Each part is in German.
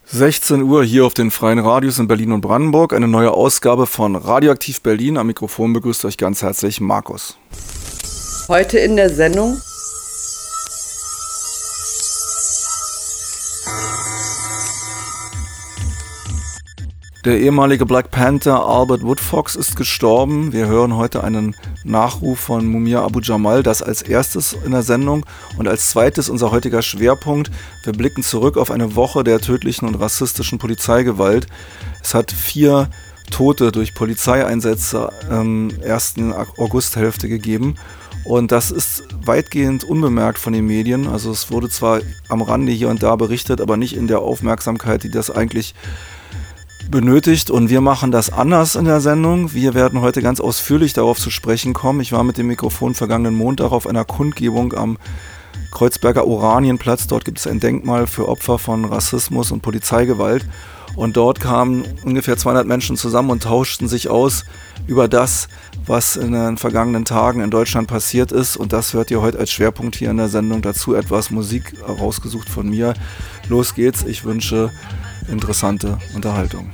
16 Uhr hier auf den freien Radios in Berlin und Brandenburg. Eine neue Ausgabe von Radioaktiv Berlin. Am Mikrofon begrüßt euch ganz herzlich Markus. Heute in der Sendung: Der ehemalige Black Panther Albert Woodfox ist gestorben. Wir hören heute einen Nachruf von Mumia Abu-Jamal, das als erstes in der Sendung. Und als zweites unser heutiger Schwerpunkt: Wir blicken zurück auf eine Woche der tödlichen und rassistischen Polizeigewalt. Es hat 4 Tote durch Polizeieinsätze ersten Augusthälfte gegeben. Und das ist weitgehend unbemerkt von den Medien. Also es wurde zwar am Rande hier und da berichtet, aber nicht in der Aufmerksamkeit, die das eigentlich benötigt, und wir machen das anders in der Sendung. Wir werden heute ganz ausführlich darauf zu sprechen kommen. Ich war mit dem Mikrofon vergangenen Montag auf einer Kundgebung am Kreuzberger Oranienplatz. Dort gibt es ein Denkmal für Opfer von Rassismus und Polizeigewalt. Und dort kamen ungefähr 200 Menschen zusammen und tauschten sich aus über das, was in den vergangenen Tagen in Deutschland passiert ist. Und das hört ihr heute als Schwerpunkt hier in der Sendung. Dazu etwas Musik rausgesucht von mir. Los geht's. Ich wünsche interessante Unterhaltung.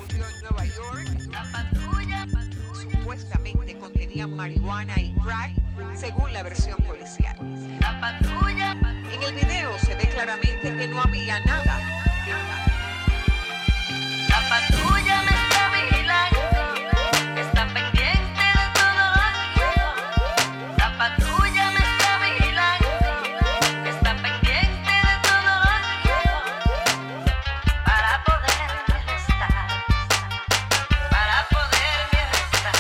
Marihuana y crack, según la versión policial. En el video se ve claramente que no había nada. La patrulla me está vigilando, está pendiente de todo lo que hago. La patrulla me está vigilando, está pendiente de todo lo que hago. Para poderme arrestar, para poderme arrestar.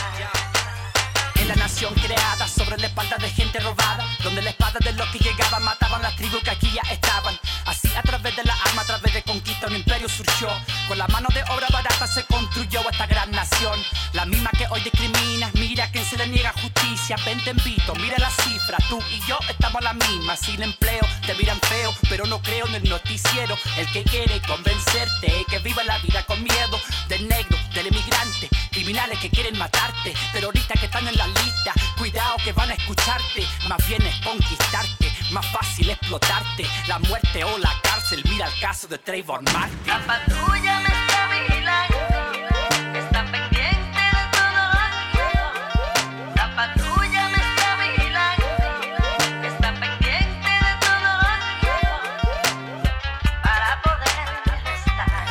La nación creada sobre la espalda de gente robada, donde la espada de los que llegaban mataban las tribus que aquí ya estaban. Así a través de la arma, a través de conquista, un imperio surgió. Con la mano de obra barata se construyó esta gran nación. La misma que hoy discrimina, mira a quien se le niega justicia. Ven te invito, mira la cifra, tú y yo estamos a la misma. Sin empleo, te miran feo, pero no creo en el noticiero. El que quiere convencerte que viva la vida con miedo, del negro, del emigrante, criminales que quieren matarte, terroristas que están en la lista, cuidado que van a escucharte. Más bien es conquistarte, más fácil explotarte. La muerte o la cárcel, mira el caso de Trayvon Martin. La patrulla me está vigilando, está pendiente de todo lo que hago. La patrulla me está vigilando, está pendiente de todo lo que hago. Para poderme arrestar,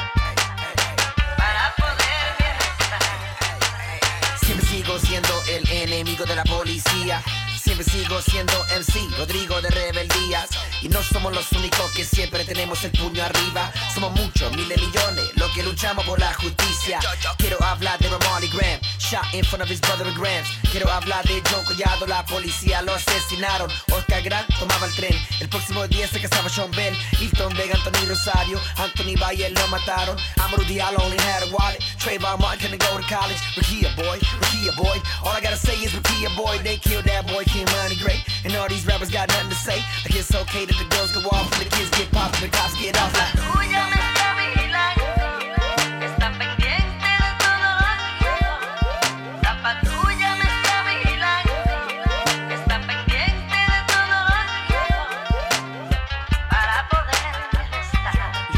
para poderme arrestar. Siempre sigo siendo el enemigo de la policía. Siempre sigo siendo MC, Rodrigo de Rebeldías. Y no somos los únicos que siempre tenemos el puño arriba. Somos muchos, miles, millones, los que luchamos por la justicia. Quiero hablar de Ramarley Graham, shot in front of his brother in Grams. Quiero hablar de John Collado, la policía lo asesinaron. Oscar Grant tomaba el tren, el próximo día se casaba Sean Bell. Hilton Vega, Anthony Rosario, Anthony Valle lo mataron. Amadou Diallo only had a wallet. Trayvon Martin couldn't go to college. Rekia boy, all I gotta say is Rekia boy. They killed that boy, King Money Great. And all these rappers got nothing to say. Like it's okay that the girls go off and the kids get popped and the cops get off. Like, patrulla me está vigilando, está pendiente de todo lo que hago. La patrulla me está vigilando, está pendiente de todo lo que hago. Para poderme arrestar,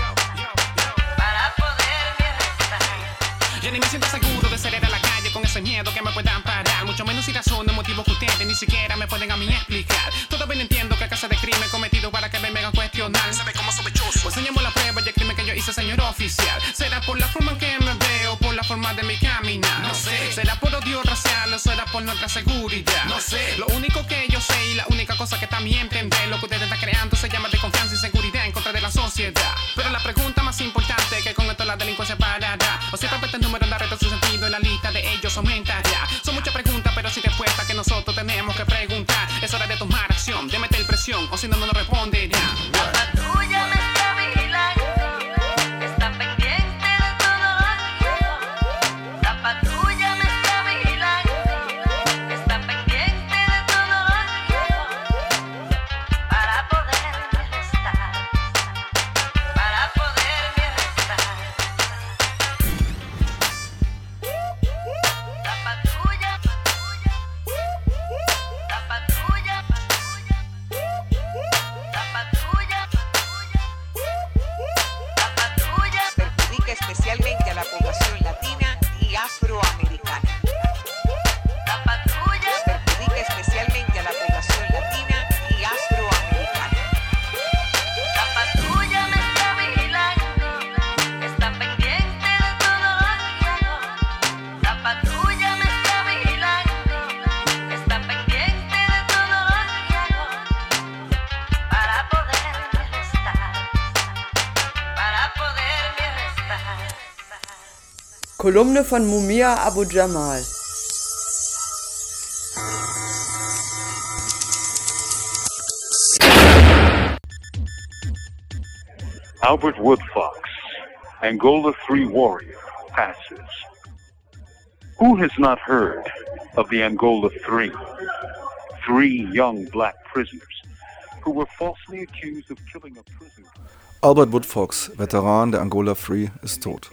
para poderme arrestar. Yo ni me siento seguro de salir a la calle con ese miedo que me puedan parar. Mucho menos si razón, motivos que ustedes ni siquiera me pueden a mí explicar. Todavía no entiendo qué clase de crimen cometido para que me hagan cuestionar. Se ve como sospechoso. Pues enseñemos la prueba y el crimen que yo hice, señor oficial. ¿Será por la forma en que me veo, por la forma de mi caminar? No sé. ¿Será por odio racial o será por nuestra seguridad? No sé. Lo único que yo sé y la única cosa que también entender, lo que ustedes están creando se llama de confianza y seguridad en contra de la sociedad. Pero la pregunta más importante que con esto la delincuencia parará. O si tal vez el número de retos su sentido en la lista de ellos aumentará. Son muchas preguntas pero sin respuesta que nosotros tenemos que preguntar. Es hora de tomar acción, de meter presión, o si no, no nos responderá. La patrulla me está vigilando, está pendiente de todo lo que hago. La patrulla me está vigilando, está pendiente de todo lo que hago. Para poderme arrestar, para poderme arrestar. La patrulla, la patrulla, la patrulla. Kolumne von Mumia Abu Jamal. Albert Woodfox, Angola 3 warrior, passes. Who has not heard of the Angola 3? 3 young black prisoners who were falsely accused of killing a prisoner. Albert Woodfox, Veteran der Angola 3, ist tot.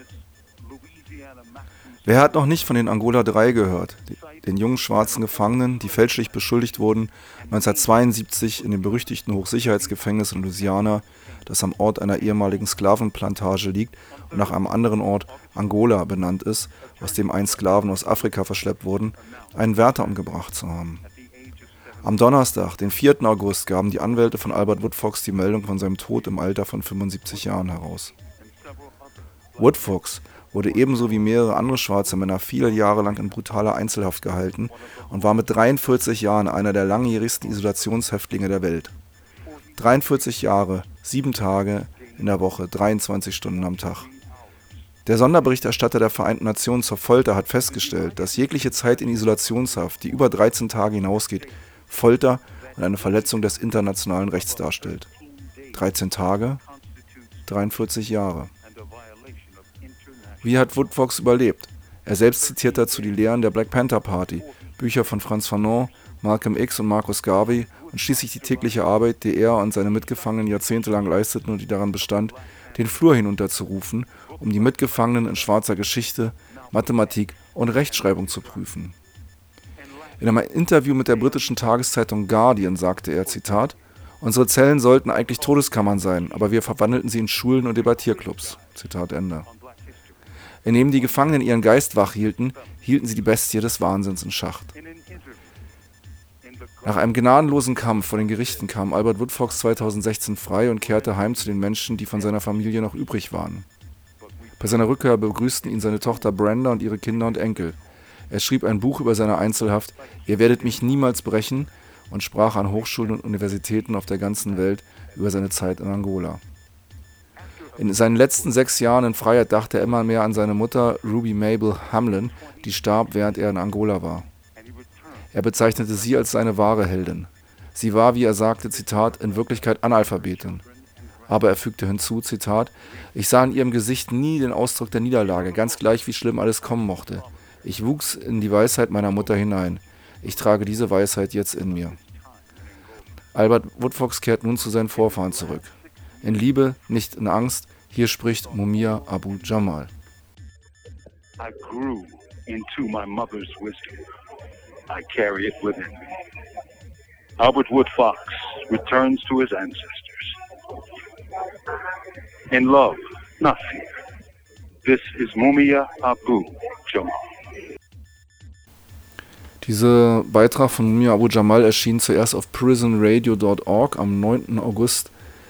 Wer hat noch nicht von den Angola 3 gehört, den jungen schwarzen Gefangenen, die fälschlich beschuldigt wurden, 1972 in dem berüchtigten Hochsicherheitsgefängnis in Louisiana, das am Ort einer ehemaligen Sklavenplantage liegt und nach einem anderen Ort, Angola, benannt ist, aus dem einst Sklaven aus Afrika verschleppt wurden, einen Wärter umgebracht zu haben. Am Donnerstag, den 4. August, gaben die Anwälte von Albert Woodfox die Meldung von seinem Tod im Alter von 75 Jahren heraus. Woodfox wurde ebenso wie mehrere andere schwarze Männer viele Jahre lang in brutaler Einzelhaft gehalten und war mit 43 Jahren einer der langjährigsten Isolationshäftlinge der Welt. 43 Jahre, 7 Tage in der Woche, 23 Stunden am Tag. Der Sonderberichterstatter der Vereinten Nationen zur Folter hat festgestellt, dass jegliche Zeit in Isolationshaft, die über 13 Tage hinausgeht, Folter und eine Verletzung des internationalen Rechts darstellt. 13 Tage, 43 Jahre. Wie hat Woodfox überlebt? Er selbst zitiert dazu die Lehren der Black Panther Party, Bücher von Frantz Fanon, Malcolm X und Marcus Garvey und schließlich die tägliche Arbeit, die er und seine Mitgefangenen jahrzehntelang leisteten und die daran bestand, den Flur hinunterzurufen, um die Mitgefangenen in schwarzer Geschichte, Mathematik und Rechtschreibung zu prüfen. In einem Interview mit der britischen Tageszeitung Guardian sagte er, Zitat, unsere Zellen sollten eigentlich Todeskammern sein, aber wir verwandelten sie in Schulen und Debattierclubs. Zitat Ende. Indem die Gefangenen ihren Geist wach hielten, hielten sie die Bestie des Wahnsinns in Schacht. Nach einem gnadenlosen Kampf vor den Gerichten kam Albert Woodfox 2016 frei und kehrte heim zu den Menschen, die von seiner Familie noch übrig waren. Bei seiner Rückkehr begrüßten ihn seine Tochter Brenda und ihre Kinder und Enkel. Er schrieb ein Buch über seine Einzelhaft, Ihr werdet mich niemals brechen, und sprach an Hochschulen und Universitäten auf der ganzen Welt über seine Zeit in Angola. In seinen letzten 6 Jahren in Freiheit dachte er immer mehr an seine Mutter Ruby Mabel Hamlin, die starb, während er in Angola war. Er bezeichnete sie als seine wahre Heldin. Sie war, wie er sagte, Zitat, in Wirklichkeit Analphabetin. Aber er fügte hinzu, Zitat, ich sah in ihrem Gesicht nie den Ausdruck der Niederlage, ganz gleich wie schlimm alles kommen mochte. Ich wuchs in die Weisheit meiner Mutter hinein. Ich trage diese Weisheit jetzt in mir. Albert Woodfox kehrt nun zu seinen Vorfahren zurück. In Liebe, nicht in Angst, hier spricht Mumia Abu Jamal. I grew into my mother's wisdom. I carry it within me. Albert Woodfox returns to his ancestors. In love, not fear. This is Mumia Abu Jamal. Dieser Beitrag von Mumia Abu Jamal erschien zuerst auf prisonradio.org am 9. August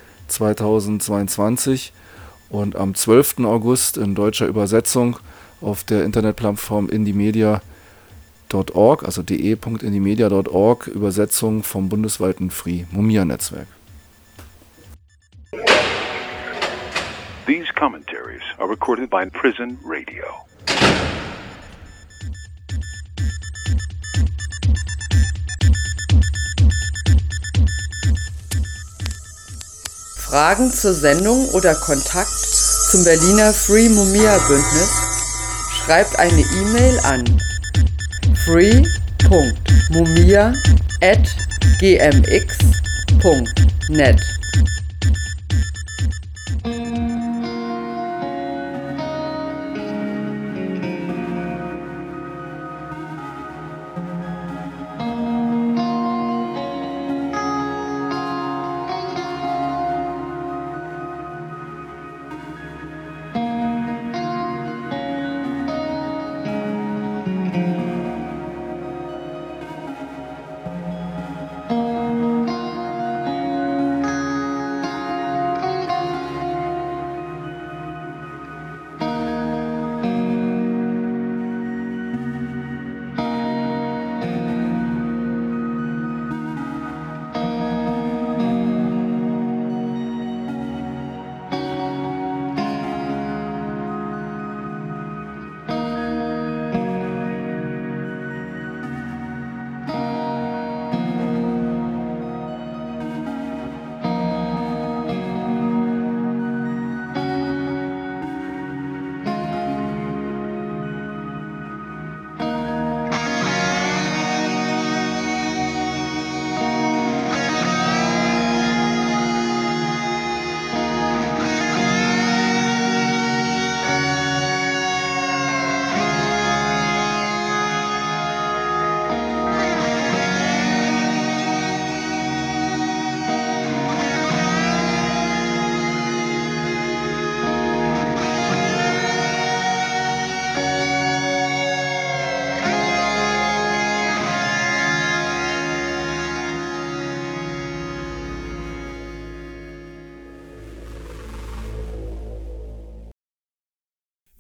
2022 und am 12. August in deutscher Übersetzung auf der Internetplattform indiemedia.org, also de.indiemedia.org, Übersetzung vom bundesweiten Free Mumia Netzwerk. These commentaries are recorded by Prison Radio. Fragen zur Sendung oder Kontakt zum Berliner Free Mumia Bündnis? Schreibt eine E-Mail an free.mumia@gmx.net.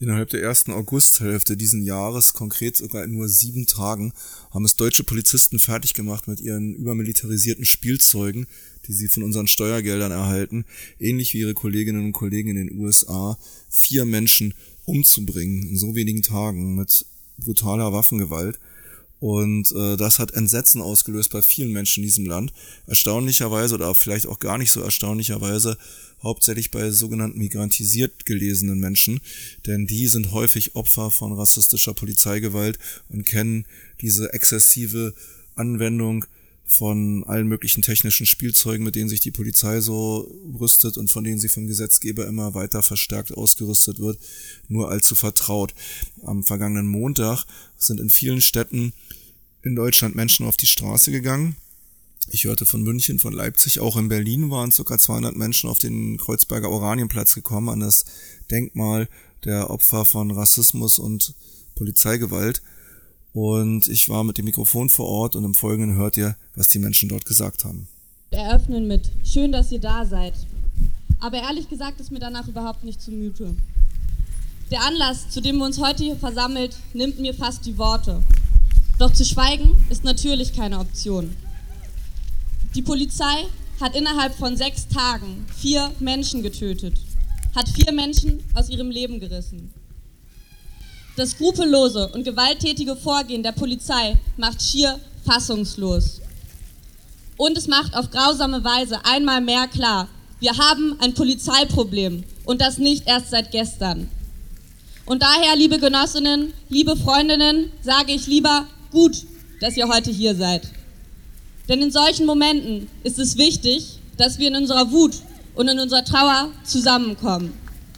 Innerhalb der ersten Augusthälfte diesen Jahres, konkret sogar in nur 7 Tagen, haben es deutsche Polizisten fertig gemacht, mit ihren übermilitarisierten Spielzeugen, die sie von unseren Steuergeldern erhalten, ähnlich wie ihre Kolleginnen und Kollegen in den USA, 4 Menschen umzubringen in so wenigen Tagen mit brutaler Waffengewalt. Und das hat Entsetzen ausgelöst bei vielen Menschen in diesem Land. Erstaunlicherweise oder vielleicht auch gar nicht so erstaunlicherweise hauptsächlich bei sogenannten migrantisiert gelesenen Menschen, denn die sind häufig Opfer von rassistischer Polizeigewalt und kennen diese exzessive Anwendung von allen möglichen technischen Spielzeugen, mit denen sich die Polizei so rüstet und von denen sie vom Gesetzgeber immer weiter verstärkt ausgerüstet wird, nur allzu vertraut. Am vergangenen Montag sind in vielen Städten in Deutschland Menschen auf die Straße gegangen. Ich hörte von München, von Leipzig, auch in Berlin waren ca. 200 Menschen auf den Kreuzberger Oranienplatz gekommen, an das Denkmal der Opfer von Rassismus und Polizeigewalt. Und ich war mit dem Mikrofon vor Ort und im Folgenden hört ihr, was die Menschen dort gesagt haben. Wir eröffnen mit: Schön, dass ihr da seid. Aber ehrlich gesagt ist mir danach überhaupt nicht zumute. Der Anlass, zu dem wir uns heute hier versammelt, nimmt mir fast die Worte. Doch zu schweigen ist natürlich keine Option. Die Polizei hat innerhalb von 6 Tagen 4 Menschen getötet, hat 4 Menschen aus ihrem Leben gerissen. Das skrupellose und gewalttätige Vorgehen der Polizei macht schier fassungslos. Und es macht auf grausame Weise einmal mehr klar: Wir haben ein Polizeiproblem und das nicht erst seit gestern. Und daher, liebe Genossinnen, liebe Freundinnen, sage ich lieber: Gut, dass ihr heute hier seid. Denn in solchen Momenten ist es wichtig, dass wir in unserer Wut und in unserer Trauer zusammenkommen.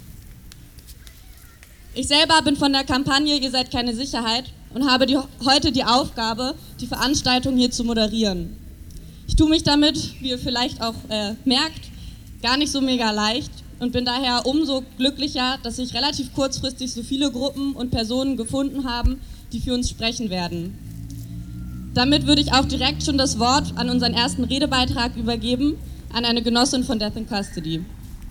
Ich selber bin von der Kampagne Ihr seid keine Sicherheit und habe heute die Aufgabe, die Veranstaltung hier zu moderieren. Ich tue mich damit, wie ihr vielleicht auch merkt, gar nicht so mega leicht und bin daher umso glücklicher, dass sich relativ kurzfristig so viele Gruppen und Personen gefunden haben, die für uns sprechen werden. Damit würde ich auch direkt schon das Wort an unseren ersten Redebeitrag übergeben, an eine Genossin von Death in Custody.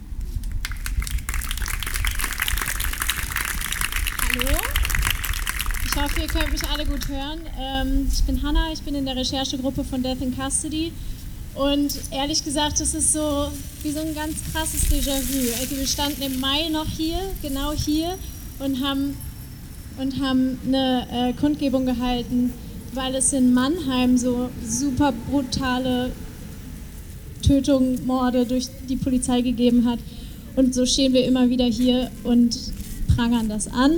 Hallo, ich hoffe, ihr könnt mich alle gut hören. Ich bin Hannah, ich bin in der Recherchegruppe von Death in Custody und ehrlich gesagt, das ist so wie so ein ganz krasses Déjà-vu. Wir standen im Mai noch hier, genau hier, und haben eine Kundgebung gehalten, weil es in Mannheim so super brutale Tötungen, Morde durch die Polizei gegeben hat. Und so stehen wir immer wieder hier und prangern das an.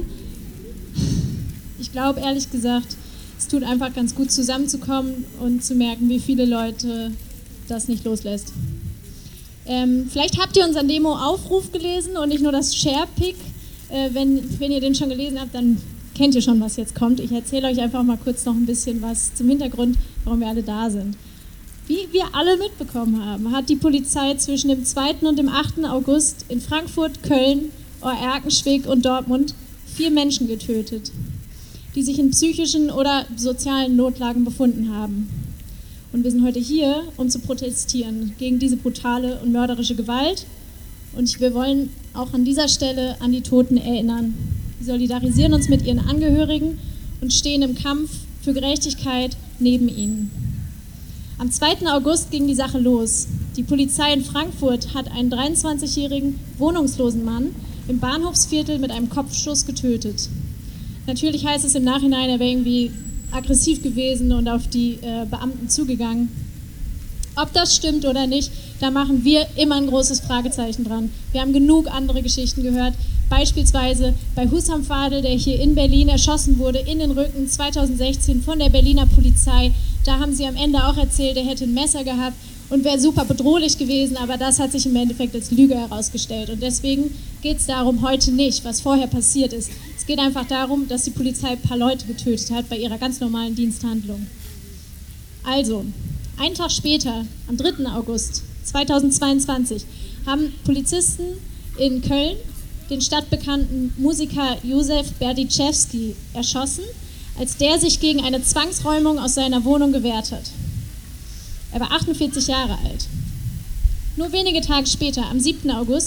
Ich glaube, ehrlich gesagt, es tut einfach ganz gut, zusammenzukommen und zu merken, wie viele Leute das nicht loslässt. Vielleicht habt ihr unseren Demo-Aufruf gelesen und nicht nur das Share-Pick. Wenn ihr den schon gelesen habt, dann kennt ihr schon, was jetzt kommt. Ich erzähle euch einfach mal kurz noch ein bisschen was zum Hintergrund, warum wir alle da sind. Wie wir alle mitbekommen haben, hat die Polizei zwischen dem 2. und dem 8. August in Frankfurt, Köln, Erkenschwick und Dortmund 4 Menschen getötet, die sich in psychischen oder sozialen Notlagen befunden haben. Und wir sind heute hier, um zu protestieren gegen diese brutale und mörderische Gewalt. Und wir wollen auch an dieser Stelle an die Toten erinnern. Wir solidarisieren uns mit ihren Angehörigen und stehen im Kampf für Gerechtigkeit neben ihnen. Am 2. August ging die Sache los. Die Polizei in Frankfurt hat einen 23-jährigen wohnungslosen Mann im Bahnhofsviertel mit einem Kopfschuss getötet. Natürlich heißt es im Nachhinein, er wäre irgendwie aggressiv gewesen und auf die Beamten zugegangen. Ob das stimmt oder nicht, da machen wir immer ein großes Fragezeichen dran. Wir haben genug andere Geschichten gehört, beispielsweise bei Hussam Fadel, der hier in Berlin erschossen wurde, in den Rücken 2016 von der Berliner Polizei. Da haben sie am Ende auch erzählt, er hätte ein Messer gehabt und wäre super bedrohlich gewesen, aber das hat sich im Endeffekt als Lüge herausgestellt. Und deswegen geht es darum heute nicht, was vorher passiert ist. Es geht einfach darum, dass die Polizei ein paar Leute getötet hat bei ihrer ganz normalen Diensthandlung. Also, einen Tag später, am 3. August 2022, haben Polizisten in Köln den stadtbekannten Musiker Józef Berdichewski erschossen, als der sich gegen eine Zwangsräumung aus seiner Wohnung gewehrt hat. Er war 48 Jahre alt. Nur wenige Tage später, am 7. August,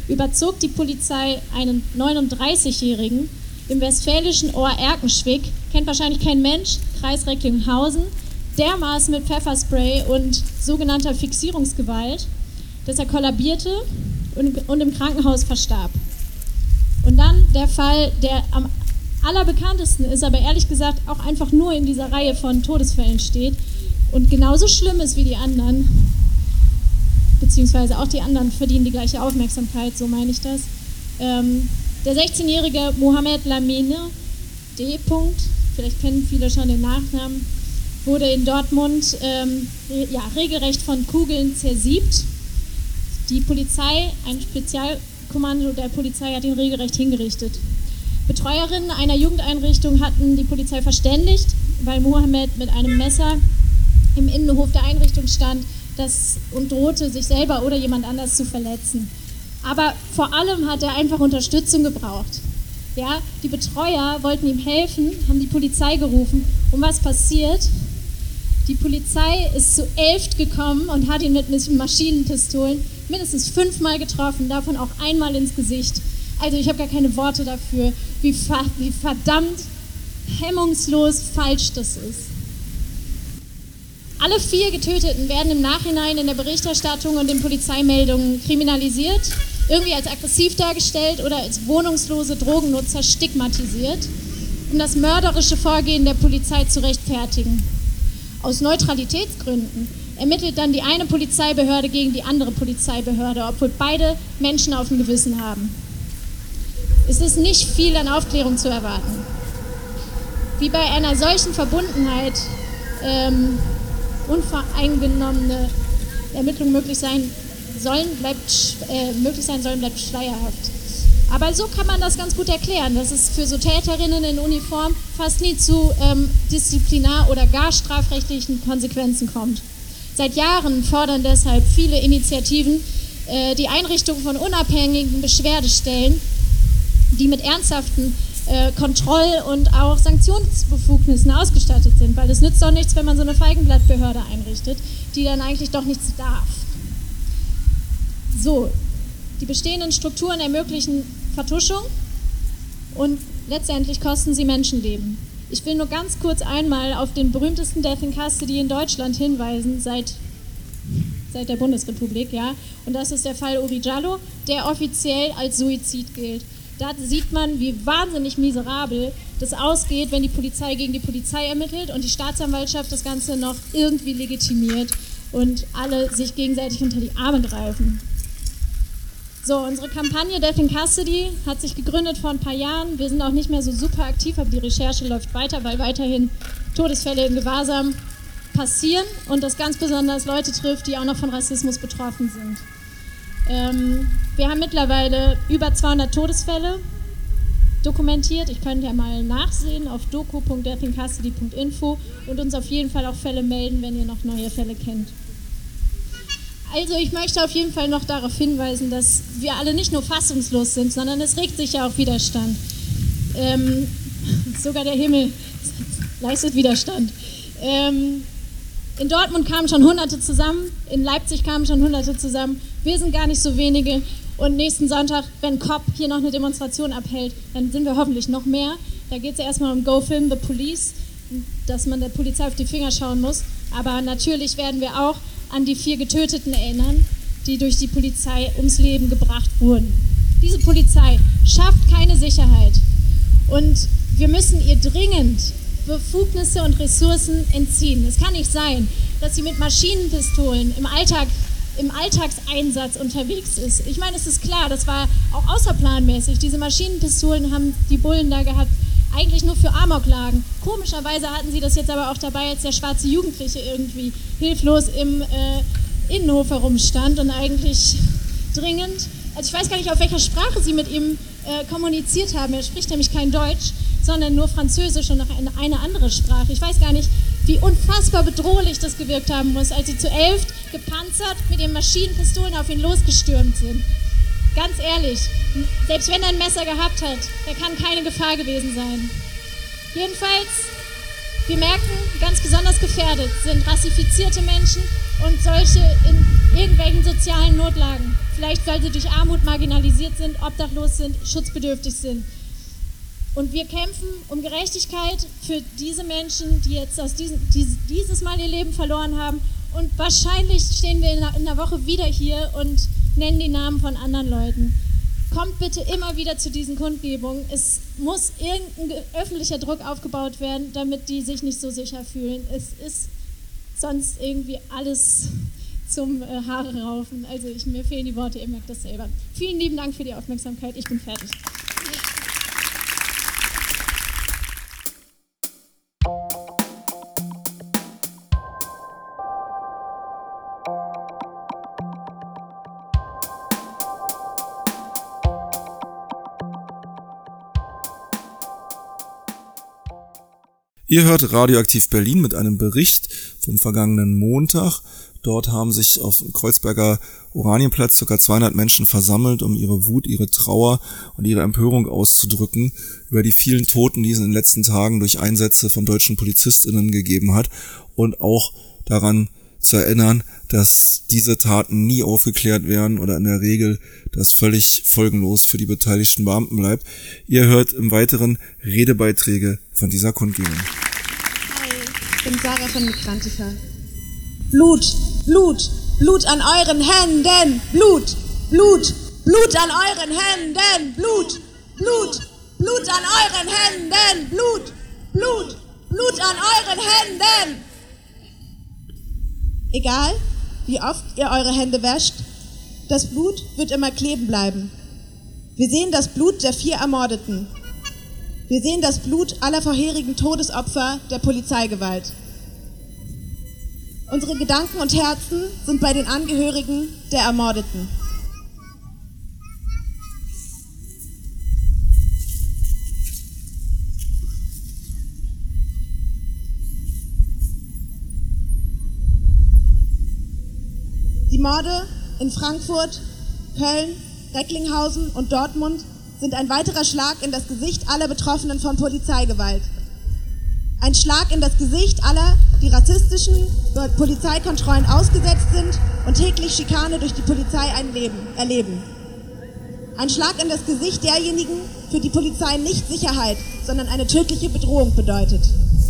überzog die Polizei einen 39-Jährigen im westfälischen Ohr-Erkenschwick, kennt wahrscheinlich kein Mensch, Kreis Recklinghausen, dermaßen mit Pfefferspray und sogenannter Fixierungsgewalt, dass er kollabierte und im Krankenhaus verstarb. Und dann der Fall, der am allerbekanntesten ist, aber ehrlich gesagt auch einfach nur in dieser Reihe von Todesfällen steht und genauso schlimm ist wie die anderen, beziehungsweise auch die anderen verdienen die gleiche Aufmerksamkeit, so meine ich das. Der 16-jährige Mohamed Lamine D. Vielleicht kennen viele schon den Nachnamen, wurde in Dortmund regelrecht von Kugeln zersiebt. Die Polizei, ein Spezialkommando der Polizei hat ihn regelrecht hingerichtet. Betreuerinnen einer Jugendeinrichtung hatten die Polizei verständigt, weil Mohamed mit einem Messer im Innenhof der Einrichtung stand und drohte, sich selber oder jemand anders zu verletzen. Aber vor allem hat er einfach Unterstützung gebraucht. Ja, die Betreuer wollten ihm helfen, haben die Polizei gerufen. Und was passiert? Die Polizei ist zu 11 gekommen und hat ihn mit Maschinenpistolen mindestens 5-mal getroffen, davon auch einmal ins Gesicht. Also ich habe gar keine Worte dafür, wie verdammt hemmungslos falsch das ist. Alle 4 Getöteten werden im Nachhinein in der Berichterstattung und in Polizeimeldungen kriminalisiert, irgendwie als aggressiv dargestellt oder als wohnungslose Drogennutzer stigmatisiert, um das mörderische Vorgehen der Polizei zu rechtfertigen. Aus Neutralitätsgründen ermittelt dann die eine Polizeibehörde gegen die andere Polizeibehörde, obwohl beide Menschen auf dem Gewissen haben. Es ist nicht viel an Aufklärung zu erwarten. Wie bei einer solchen Verbundenheit unvoreingenommene Ermittlungen möglich sein sollen, bleibt schleierhaft. Aber so kann man das ganz gut erklären, dass es für so Täterinnen in Uniform fast nie zu disziplinar- oder gar strafrechtlichen Konsequenzen kommt. Seit Jahren fordern deshalb viele Initiativen die Einrichtung von unabhängigen Beschwerdestellen, die mit ernsthaften Kontroll- und auch Sanktionsbefugnissen ausgestattet sind, weil es nützt auch nichts, wenn man so eine Feigenblattbehörde einrichtet, die dann eigentlich doch nichts darf. So, die bestehenden Strukturen ermöglichen Vertuschung und letztendlich kosten sie Menschenleben. Ich will nur ganz kurz einmal auf den berühmtesten Death in Custody in Deutschland hinweisen, seit der Bundesrepublik, ja, und das ist der Fall Uri Jallo, der offiziell als Suizid gilt. Da sieht man, wie wahnsinnig miserabel das ausgeht, wenn die Polizei gegen die Polizei ermittelt und die Staatsanwaltschaft das Ganze noch irgendwie legitimiert und alle sich gegenseitig unter die Arme greifen. So, unsere Kampagne Death in Custody hat sich gegründet vor ein paar Jahren. Wir sind auch nicht mehr so super aktiv, aber die Recherche läuft weiter, weil weiterhin Todesfälle im Gewahrsam passieren und das ganz besonders Leute trifft, die auch noch von Rassismus betroffen sind. Wir haben mittlerweile über 200 Todesfälle dokumentiert. Ich könnte ja mal nachsehen auf doku.deathincustody.info und uns auf jeden Fall auch Fälle melden, wenn ihr noch neue Fälle kennt. Also ich möchte auf jeden Fall noch darauf hinweisen, dass wir alle nicht nur fassungslos sind, sondern es regt sich ja auch Widerstand. Sogar der Himmel leistet Widerstand. In Dortmund kamen schon Hunderte zusammen, in Leipzig kamen schon Hunderte zusammen. Wir sind gar nicht so wenige. Und nächsten Sonntag, wenn COP hier noch eine Demonstration abhält, dann sind wir hoffentlich noch mehr. Da geht es ja erstmal um Go Film the Police, dass man der Polizei auf die Finger schauen muss. Aber natürlich werden wir auch an die 4 Getöteten erinnern, die durch die Polizei ums Leben gebracht wurden. Diese Polizei schafft keine Sicherheit. Und wir müssen ihr dringend Befugnisse und Ressourcen entziehen. Es kann nicht sein, dass sie mit Maschinenpistolen im Alltagseinsatz unterwegs ist. Ich meine, es ist klar, das war auch außerplanmäßig. Diese Maschinenpistolen haben die Bullen da gehabt, eigentlich nur für Amoklagen. Komischerweise hatten sie das jetzt aber auch dabei, als der schwarze Jugendliche irgendwie hilflos im Innenhof herumstand und eigentlich dringend, also ich weiß gar nicht, auf welcher Sprache sie mit ihm kommuniziert haben. Er spricht nämlich kein Deutsch, sondern nur Französisch und noch eine andere Sprache. Ich weiß gar nicht, wie unfassbar bedrohlich das gewirkt haben muss, als sie zu 11 gepanzert mit ihren Maschinenpistolen auf ihn losgestürmt sind. Ganz ehrlich, selbst wenn er ein Messer gehabt hat, da kann keine Gefahr gewesen sein. Jedenfalls, wir merken, ganz besonders gefährdet sind rassifizierte Menschen und solche in irgendwelchen sozialen Notlagen. Vielleicht, weil sie durch Armut marginalisiert sind, obdachlos sind, schutzbedürftig sind. Und wir kämpfen um Gerechtigkeit für diese Menschen, die jetzt dieses Mal ihr Leben verloren haben. Und wahrscheinlich stehen wir in einer Woche wieder hier und nennen die Namen von anderen Leuten. Kommt bitte immer wieder zu diesen Kundgebungen. Es muss irgendein öffentlicher Druck aufgebaut werden, damit die sich nicht so sicher fühlen. Es ist sonst irgendwie alles zum Haare raufen. Also mir fehlen die Worte, ihr merkt das selber. Vielen lieben Dank für die Aufmerksamkeit. Ich bin fertig. Ihr hört Radioaktiv Berlin mit einem Bericht vom vergangenen Montag. Dort haben sich auf dem Kreuzberger Oranienplatz ca. 200 Menschen versammelt, um ihre Wut, ihre Trauer und ihre Empörung auszudrücken über die vielen Toten, die es in den letzten Tagen durch Einsätze von deutschen PolizistInnen gegeben hat und auch daran zu erinnern, dass diese Taten nie aufgeklärt werden oder in der Regel das völlig folgenlos für die beteiligten Beamten bleibt. Ihr hört im Weiteren Redebeiträge von dieser Kundgebung. Hi, ich bin Sarah von Migrantica. Blut, Blut, Blut an euren Händen, Blut, Blut, Blut an euren Händen, Blut, Blut, Blut an euren Händen, Blut, Blut, Blut an euren Händen. Egal, wie oft ihr eure Hände wäscht, das Blut wird immer kleben bleiben. Wir sehen das Blut der 4 Ermordeten. Wir sehen das Blut aller vorherigen Todesopfer der Polizeigewalt. Unsere Gedanken und Herzen sind bei den Angehörigen der Ermordeten. Die Morde in Frankfurt, Köln, Recklinghausen und Dortmund sind ein weiterer Schlag in das Gesicht aller Betroffenen von Polizeigewalt. Ein Schlag in das Gesicht aller, die rassistischen Polizeikontrollen ausgesetzt sind und täglich Schikane durch die Polizei erleben. Ein Schlag in das Gesicht derjenigen, für die Polizei nicht Sicherheit, sondern eine tödliche Bedrohung bedeutet.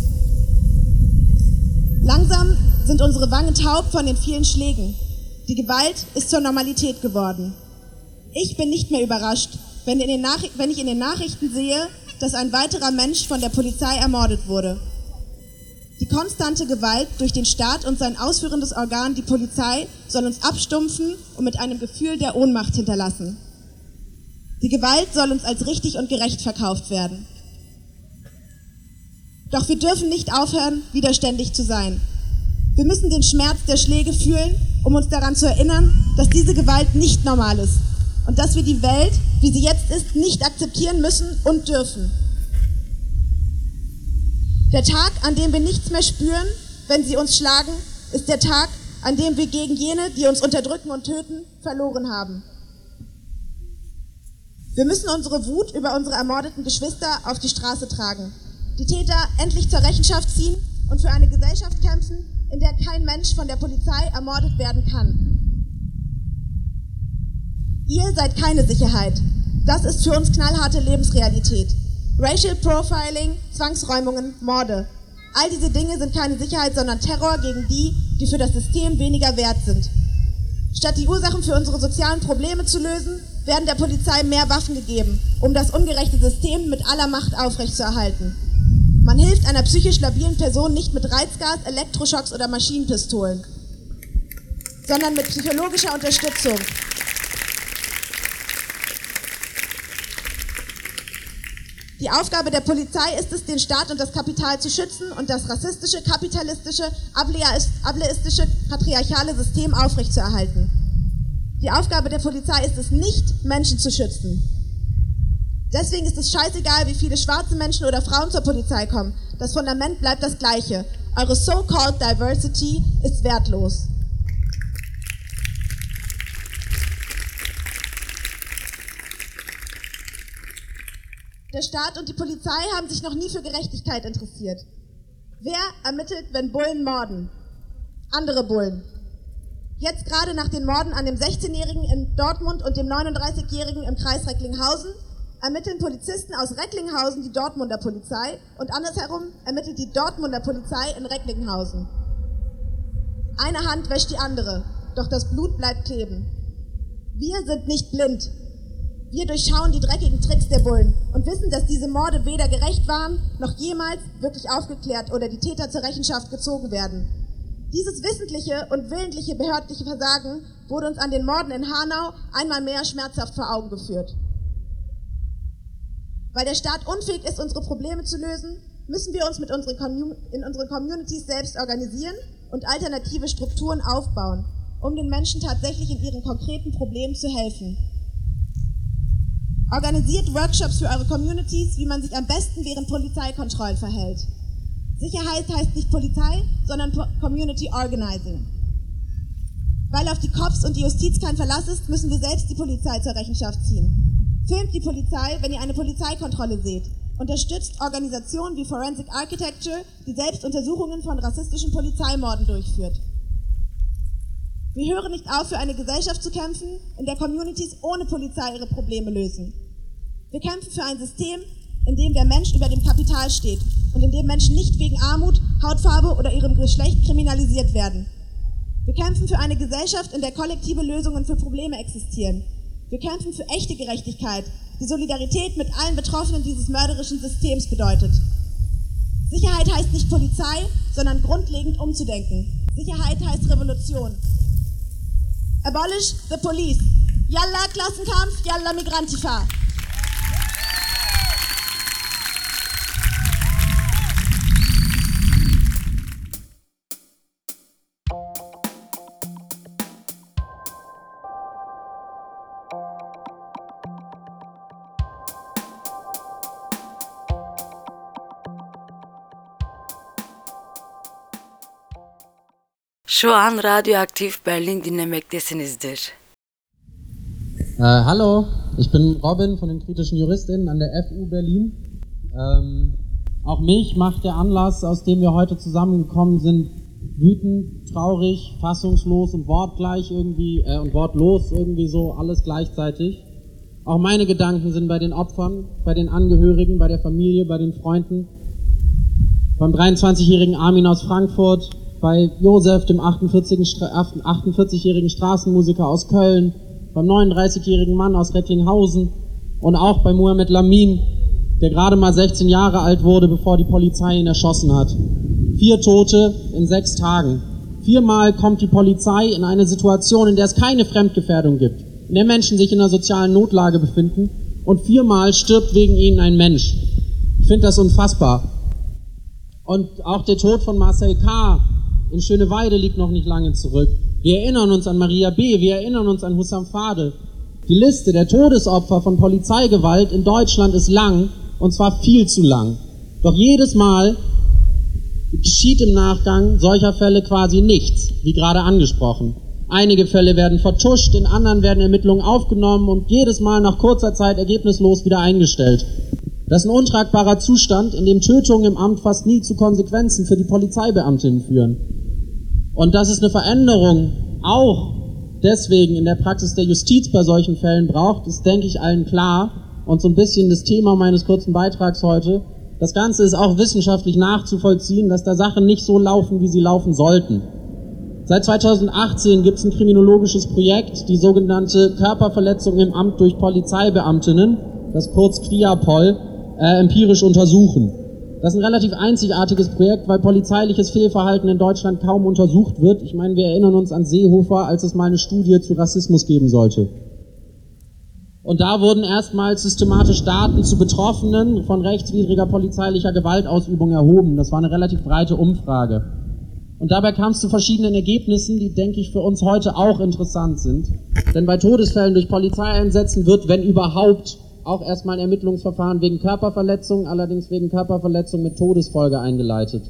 Langsam sind unsere Wangen taub von den vielen Schlägen. Die Gewalt ist zur Normalität geworden. Ich bin nicht mehr überrascht, wenn ich in den Nachrichten sehe, dass ein weiterer Mensch von der Polizei ermordet wurde. Die konstante Gewalt durch den Staat und sein ausführendes Organ, die Polizei, soll uns abstumpfen und mit einem Gefühl der Ohnmacht hinterlassen. Die Gewalt soll uns als richtig und gerecht verkauft werden. Doch wir dürfen nicht aufhören, widerständig zu sein. Wir müssen den Schmerz der Schläge fühlen, um uns daran zu erinnern, dass diese Gewalt nicht normal ist und dass wir die Welt, wie sie jetzt ist, nicht akzeptieren müssen und dürfen. Der Tag, an dem wir nichts mehr spüren, wenn sie uns schlagen, ist der Tag, an dem wir gegen jene, die uns unterdrücken und töten, verloren haben. Wir müssen unsere Wut über unsere ermordeten Geschwister auf die Straße tragen, die Täter endlich zur Rechenschaft ziehen und für eine Gesellschaft kämpfen, in der kein Mensch von der Polizei ermordet werden kann. Ihr seid keine Sicherheit. Das ist für uns knallharte Lebensrealität. Racial Profiling, Zwangsräumungen, Morde. All diese Dinge sind keine Sicherheit, sondern Terror gegen die, die für das System weniger wert sind. Statt die Ursachen für unsere sozialen Probleme zu lösen, werden der Polizei mehr Waffen gegeben, um das ungerechte System mit aller Macht aufrechtzuerhalten. Man hilft einer psychisch labilen Person nicht mit Reizgas, Elektroschocks oder Maschinenpistolen, sondern mit psychologischer Unterstützung. Die Aufgabe der Polizei ist es, den Staat und das Kapital zu schützen und das rassistische, kapitalistische, ableistische, patriarchale System aufrechtzuerhalten. Die Aufgabe der Polizei ist es nicht, Menschen zu schützen. Deswegen ist es scheißegal, wie viele schwarze Menschen oder Frauen zur Polizei kommen. Das Fundament bleibt das gleiche. Eure so-called Diversity ist wertlos. Der Staat und die Polizei haben sich noch nie für Gerechtigkeit interessiert. Wer ermittelt, wenn Bullen morden? Andere Bullen. Jetzt gerade nach den Morden an dem 16-Jährigen in Dortmund und dem 39-Jährigen im Kreis Recklinghausen ermitteln Polizisten aus Recklinghausen die Dortmunder Polizei und andersherum ermittelt die Dortmunder Polizei in Recklinghausen. Eine Hand wäscht die andere, doch das Blut bleibt kleben. Wir sind nicht blind. Wir durchschauen die dreckigen Tricks der Bullen und wissen, dass diese Morde weder gerecht waren, noch jemals wirklich aufgeklärt oder die Täter zur Rechenschaft gezogen werden. Dieses wissentliche und willentliche behördliche Versagen wurde uns an den Morden in Hanau einmal mehr schmerzhaft vor Augen geführt. Weil der Staat unfähig ist, unsere Probleme zu lösen, müssen wir uns in unseren Communities selbst organisieren und alternative Strukturen aufbauen, um den Menschen tatsächlich in ihren konkreten Problemen zu helfen. Organisiert Workshops für eure Communities, wie man sich am besten während Polizeikontrollen verhält. Sicherheit heißt nicht Polizei, sondern Community Organizing. Weil auf die Cops und die Justiz kein Verlass ist, müssen wir selbst die Polizei zur Rechenschaft ziehen. Filmt die Polizei, wenn ihr eine Polizeikontrolle seht. Unterstützt Organisationen wie Forensic Architecture, die selbst Untersuchungen von rassistischen Polizeimorden durchführt. Wir hören nicht auf, für eine Gesellschaft zu kämpfen, in der Communities ohne Polizei ihre Probleme lösen. Wir kämpfen für ein System, in dem der Mensch über dem Kapital steht und in dem Menschen nicht wegen Armut, Hautfarbe oder ihrem Geschlecht kriminalisiert werden. Wir kämpfen für eine Gesellschaft, in der kollektive Lösungen für Probleme existieren. Wir kämpfen für echte Gerechtigkeit, die Solidarität mit allen Betroffenen dieses mörderischen Systems bedeutet. Sicherheit heißt nicht Polizei, sondern grundlegend umzudenken. Sicherheit heißt Revolution. Abolish the police. Yalla Klassenkampf, yalla Migrantifa. Şu an Radioaktiv Berlin dinlemektesinizdir. Hallo, ich bin Robin von den kritischen JuristInnen an der FU Berlin. Auch mich macht der Anlass, aus dem wir heute zusammengekommen sind, wütend, traurig, fassungslos und wortgleich irgendwie und wortlos irgendwie so, alles gleichzeitig. Auch meine Gedanken sind bei den Opfern, bei den Angehörigen, bei der Familie, bei den Freunden. Beim 23-jährigen Armin aus Frankfurt, bei Josef, dem 48-jährigen Straßenmusiker aus Köln, beim 39-jährigen Mann aus Recklinghausen und auch bei Mohamed Lamin, der gerade mal 16 Jahre alt wurde, bevor die Polizei ihn erschossen hat. 4 Tote in 6 Tagen. 4-mal kommt die Polizei in eine Situation, in der es keine Fremdgefährdung gibt, in der Menschen sich in einer sozialen Notlage befinden und 4-mal stirbt wegen ihnen ein Mensch. Ich finde das unfassbar. Und auch der Tod von Marcel K. in Schöneweide liegt noch nicht lange zurück. Wir erinnern uns an Maria B., wir erinnern uns an Hussam Fadel. Die Liste der Todesopfer von Polizeigewalt in Deutschland ist lang, und zwar viel zu lang. Doch jedes Mal geschieht im Nachgang solcher Fälle quasi nichts, wie gerade angesprochen. Einige Fälle werden vertuscht, in anderen werden Ermittlungen aufgenommen und jedes Mal nach kurzer Zeit ergebnislos wieder eingestellt. Das ist ein untragbarer Zustand, in dem Tötungen im Amt fast nie zu Konsequenzen für die Polizeibeamtinnen führen. Und dass es eine Veränderung auch deswegen in der Praxis der Justiz bei solchen Fällen braucht, ist, denke ich, allen klar. Und so ein bisschen das Thema meines kurzen Beitrags heute. Das Ganze ist auch wissenschaftlich nachzuvollziehen, dass da Sachen nicht so laufen, wie sie laufen sollten. Seit 2018 gibt es ein kriminologisches Projekt, die sogenannte Körperverletzung im Amt durch Polizeibeamtinnen, das kurz QIAPOL, empirisch untersuchen. Das ist ein relativ einzigartiges Projekt, weil polizeiliches Fehlverhalten in Deutschland kaum untersucht wird. Ich meine, wir erinnern uns an Seehofer, als es mal eine Studie zu Rassismus geben sollte. Und da wurden erstmals systematisch Daten zu Betroffenen von rechtswidriger polizeilicher Gewaltausübung erhoben. Das war eine relativ breite Umfrage. Und dabei kam es zu verschiedenen Ergebnissen, die, denke ich, für uns heute auch interessant sind. Denn bei Todesfällen durch Polizeieinsätzen wird, wenn überhaupt, auch erstmal ein Ermittlungsverfahren wegen Körperverletzung, allerdings wegen Körperverletzung mit Todesfolge eingeleitet.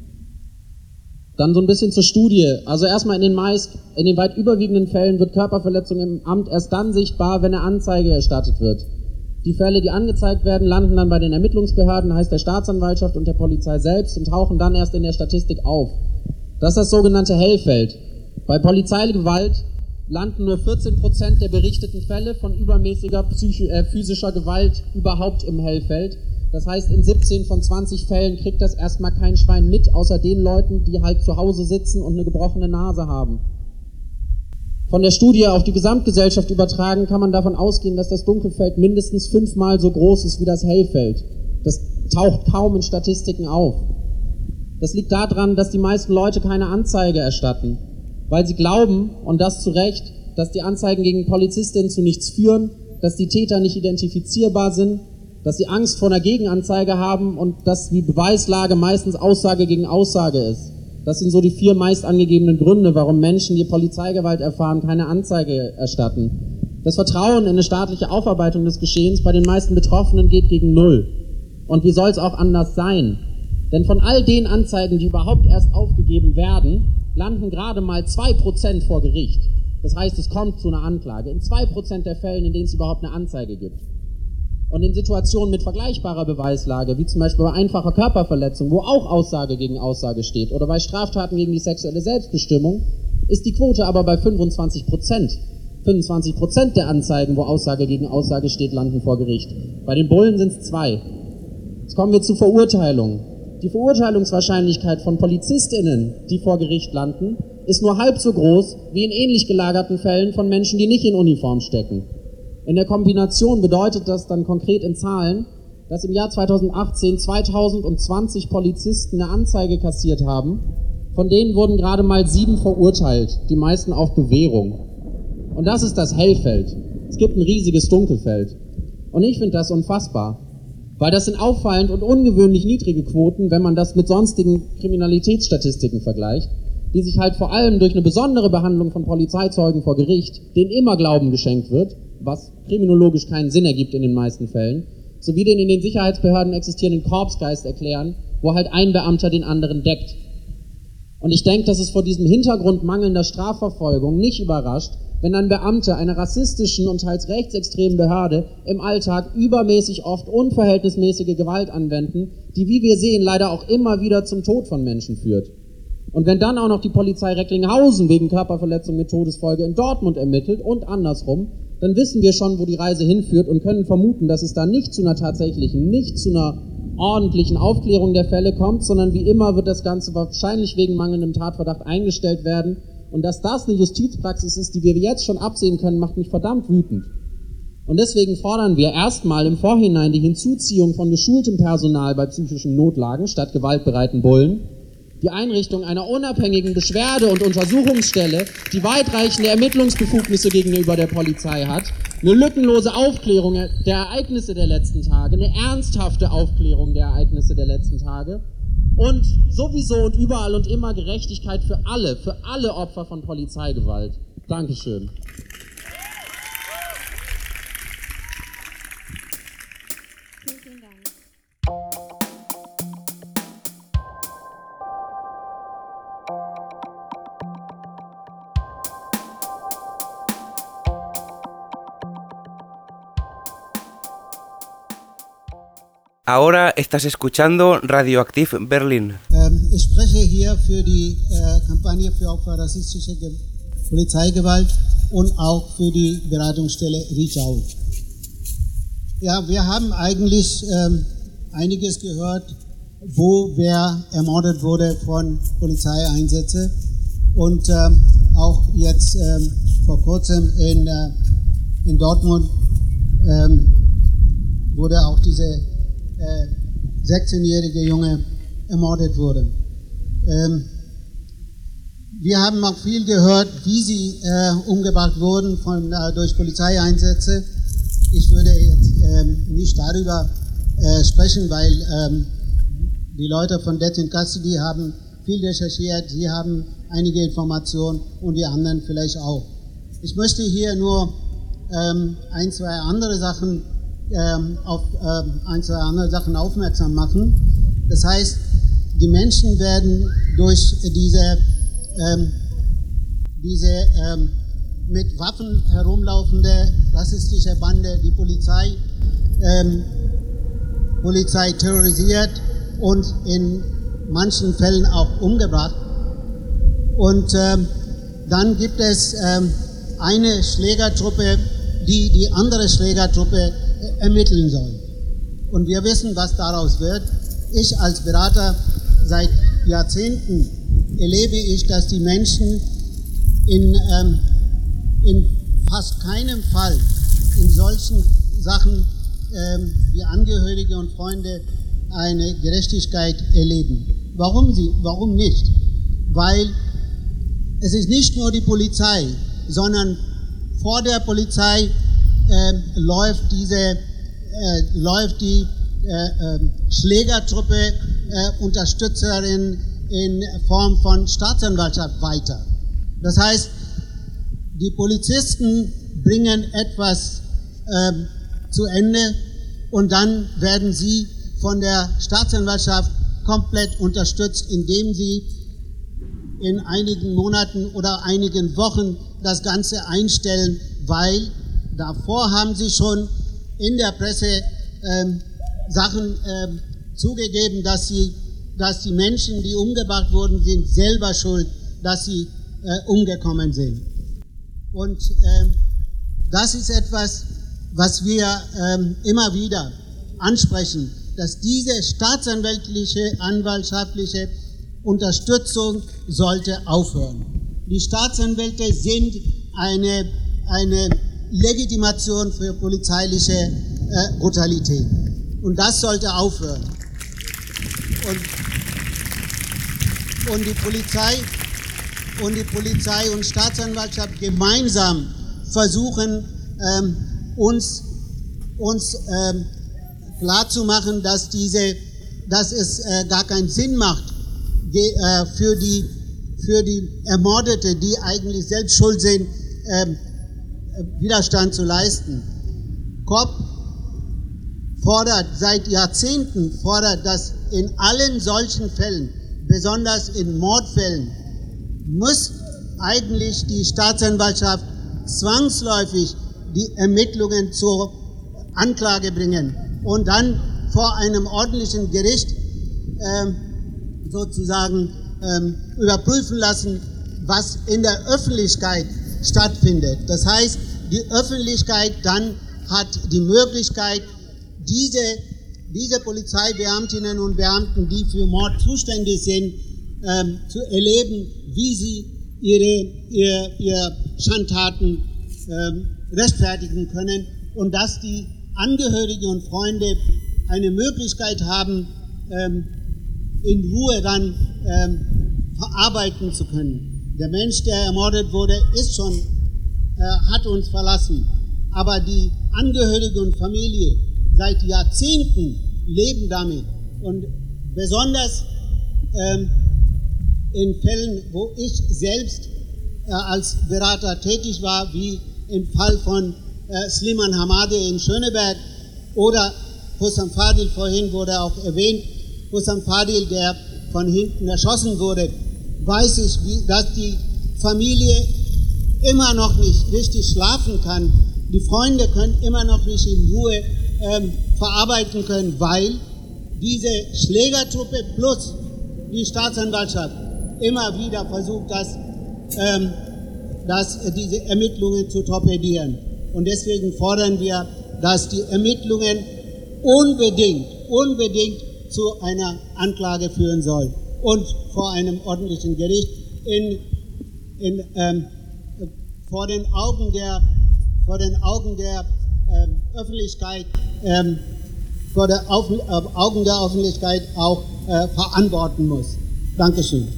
Dann so ein bisschen zur Studie. Also erstmal in den weit überwiegenden Fällen wird Körperverletzung im Amt erst dann sichtbar, wenn eine Anzeige erstattet wird. Die Fälle, die angezeigt werden, landen dann bei den Ermittlungsbehörden, heißt der Staatsanwaltschaft und der Polizei selbst und tauchen dann erst in der Statistik auf. Das ist das sogenannte Hellfeld. Bei Polizeigewalt landen nur 14% der berichteten Fälle von übermäßiger physischer Gewalt überhaupt im Hellfeld. Das heißt, in 17 von 20 Fällen kriegt das erstmal kein Schwein mit, außer den Leuten, die halt zu Hause sitzen und eine gebrochene Nase haben. Von der Studie auf die Gesamtgesellschaft übertragen kann man davon ausgehen, dass das Dunkelfeld mindestens 5-mal so groß ist wie das Hellfeld. Das taucht kaum in Statistiken auf. Das liegt daran, dass die meisten Leute keine Anzeige erstatten, weil sie glauben, und das zu Recht, dass die Anzeigen gegen Polizistinnen zu nichts führen, dass die Täter nicht identifizierbar sind, dass sie Angst vor einer Gegenanzeige haben und dass die Beweislage meistens Aussage gegen Aussage ist. Das sind so die 4 meist angegebenen Gründe, warum Menschen, die Polizeigewalt erfahren, keine Anzeige erstatten. Das Vertrauen in eine staatliche Aufarbeitung des Geschehens bei den meisten Betroffenen geht gegen 0. Und wie soll es auch anders sein? Denn von all den Anzeigen, die überhaupt erst aufgegeben werden, landen gerade mal 2% vor Gericht. Das heißt, es kommt zu einer Anklage. In 2% der Fällen, in denen es überhaupt eine Anzeige gibt. Und in Situationen mit vergleichbarer Beweislage, wie zum Beispiel bei einfacher Körperverletzung, wo auch Aussage gegen Aussage steht, oder bei Straftaten gegen die sexuelle Selbstbestimmung, ist die Quote aber bei 25%. 25% der Anzeigen, wo Aussage gegen Aussage steht, landen vor Gericht. Bei den Bullen sind es 2. Jetzt kommen wir zu Verurteilungen. Die Verurteilungswahrscheinlichkeit von PolizistInnen, die vor Gericht landen, ist nur halb so groß wie in ähnlich gelagerten Fällen von Menschen, die nicht in Uniform stecken. In der Kombination bedeutet das dann konkret in Zahlen, dass im Jahr 2018 2020 Polizisten eine Anzeige kassiert haben. Von denen wurden gerade mal 7 verurteilt, die meisten auf Bewährung. Und das ist das Hellfeld. Es gibt ein riesiges Dunkelfeld. Und ich finde das unfassbar. Weil das sind auffallend und ungewöhnlich niedrige Quoten, wenn man das mit sonstigen Kriminalitätsstatistiken vergleicht, die sich halt vor allem durch eine besondere Behandlung von Polizeizeugen vor Gericht, denen immer Glauben geschenkt wird, was kriminologisch keinen Sinn ergibt in den meisten Fällen, sowie den in den Sicherheitsbehörden existierenden Korpsgeist erklären, wo halt ein Beamter den anderen deckt. Und ich denke, dass es vor diesem Hintergrund mangelnder Strafverfolgung nicht überrascht, wenn dann Beamte einer rassistischen und teils rechtsextremen Behörde im Alltag übermäßig oft unverhältnismäßige Gewalt anwenden, die, wie wir sehen, leider auch immer wieder zum Tod von Menschen führt. Und wenn dann auch noch die Polizei Recklinghausen wegen Körperverletzung mit Todesfolge in Dortmund ermittelt und andersrum, dann wissen wir schon, wo die Reise hinführt und können vermuten, dass es da nicht zu einer tatsächlichen, nicht zu einer ordentlichen Aufklärung der Fälle kommt, sondern wie immer wird das Ganze wahrscheinlich wegen mangelndem Tatverdacht eingestellt werden. Und dass das eine Justizpraxis ist, die wir jetzt schon absehen können, macht mich verdammt wütend. Und deswegen fordern wir erstmal im Vorhinein die Hinzuziehung von geschultem Personal bei psychischen Notlagen statt gewaltbereiten Bullen, die Einrichtung einer unabhängigen Beschwerde- und Untersuchungsstelle, die weitreichende Ermittlungsbefugnisse gegenüber der Polizei hat, eine lückenlose Aufklärung der Ereignisse der letzten Tage, eine ernsthafte Aufklärung der Ereignisse der letzten Tage und sowieso und überall und immer Gerechtigkeit für alle Opfer von Polizeigewalt. Dankeschön. Vielen Dank. Ahora estás escuchando Radioaktiv Berlin. Ich spreche hier für die Kampagne für Opfer rassistischer Polizeigewalt und auch für die Beratungsstelle Reach Out. Ja, wir haben eigentlich einiges gehört, wo wer ermordet wurde von Polizeieinsätzen und auch jetzt vor kurzem in Dortmund wurde auch diese 16-jährige Junge ermordet wurde. Wir haben auch viel gehört, wie sie umgebracht wurden durch Polizeieinsätze. Ich würde jetzt nicht darüber sprechen, weil die Leute von Death in Custody haben viel recherchiert, sie haben einige Informationen und die anderen vielleicht auch. Ich möchte hier nur ein, zwei andere Sachen aufmerksam machen. Das heißt, die Menschen werden durch diese mit Waffen herumlaufende rassistische Bande, die Polizei terrorisiert und in manchen Fällen auch umgebracht. Und Dann gibt es eine Schlägertruppe, die die andere Schlägertruppe ermitteln soll. Und wir wissen, was daraus wird. Ich als Berater seit Jahrzehnten erlebe ich, dass die Menschen in fast keinem Fall in solchen Sachen wie Angehörige und Freunde eine Gerechtigkeit erleben. Warum nicht? Weil es ist nicht nur die Polizei, sondern vor der Polizei läuft die Schlägertruppe Unterstützerin in Form von Staatsanwaltschaft weiter. Das heißt, die Polizisten bringen etwas zu Ende und dann werden sie von der Staatsanwaltschaft komplett unterstützt, indem sie in einigen Monaten oder einigen Wochen das Ganze einstellen, weil davor haben sie schon in der Presse Sachen zugegeben, dass die Menschen, die umgebracht wurden, sind selber schuld, dass sie umgekommen sind. Und das ist etwas, was wir immer wieder ansprechen, dass diese anwaltschaftliche Unterstützung sollte aufhören. Die Staatsanwälte sind eine Legitimation für polizeiliche Brutalität. Und das sollte aufhören. Und die Polizei und Staatsanwaltschaft gemeinsam versuchen, uns klarzumachen, dass es gar keinen Sinn macht, für die Ermordete, die eigentlich selbst schuld sind, Widerstand zu leisten. COP fordert seit Jahrzehnten, dass in allen solchen Fällen, besonders in Mordfällen, muss eigentlich die Staatsanwaltschaft zwangsläufig die Ermittlungen zur Anklage bringen und dann vor einem ordentlichen Gericht sozusagen überprüfen lassen, was in der Öffentlichkeit stattfindet. Das heißt, die Öffentlichkeit dann hat die Möglichkeit, diese Polizeibeamtinnen und Beamten, die für Mord zuständig sind, zu erleben, wie sie ihre Schandtaten rechtfertigen können und dass die Angehörigen und Freunde eine Möglichkeit haben, in Ruhe dann verarbeiten zu können. Der Mensch, der ermordet wurde, hat uns verlassen. Aber die Angehörigen und Familie seit Jahrzehnten leben damit. Und besonders in Fällen, wo ich selbst als Berater tätig war, wie im Fall von Sliman Hamadeh in Schöneberg oder Hussam Fadil, vorhin wurde auch erwähnt, Hussam Fadil, der von hinten erschossen wurde, weiß ich, dass die Familie immer noch nicht richtig schlafen kann. Die Freunde können immer noch nicht in Ruhe verarbeiten können, weil diese Schlägertruppe plus die Staatsanwaltschaft immer wieder versucht, diese Ermittlungen zu torpedieren. Und deswegen fordern wir, dass die Ermittlungen unbedingt zu einer Anklage führen soll und vor einem ordentlichen Gericht vor den Augen der Öffentlichkeit, vor den Augen der Öffentlichkeit auch verantworten muss. Dankeschön.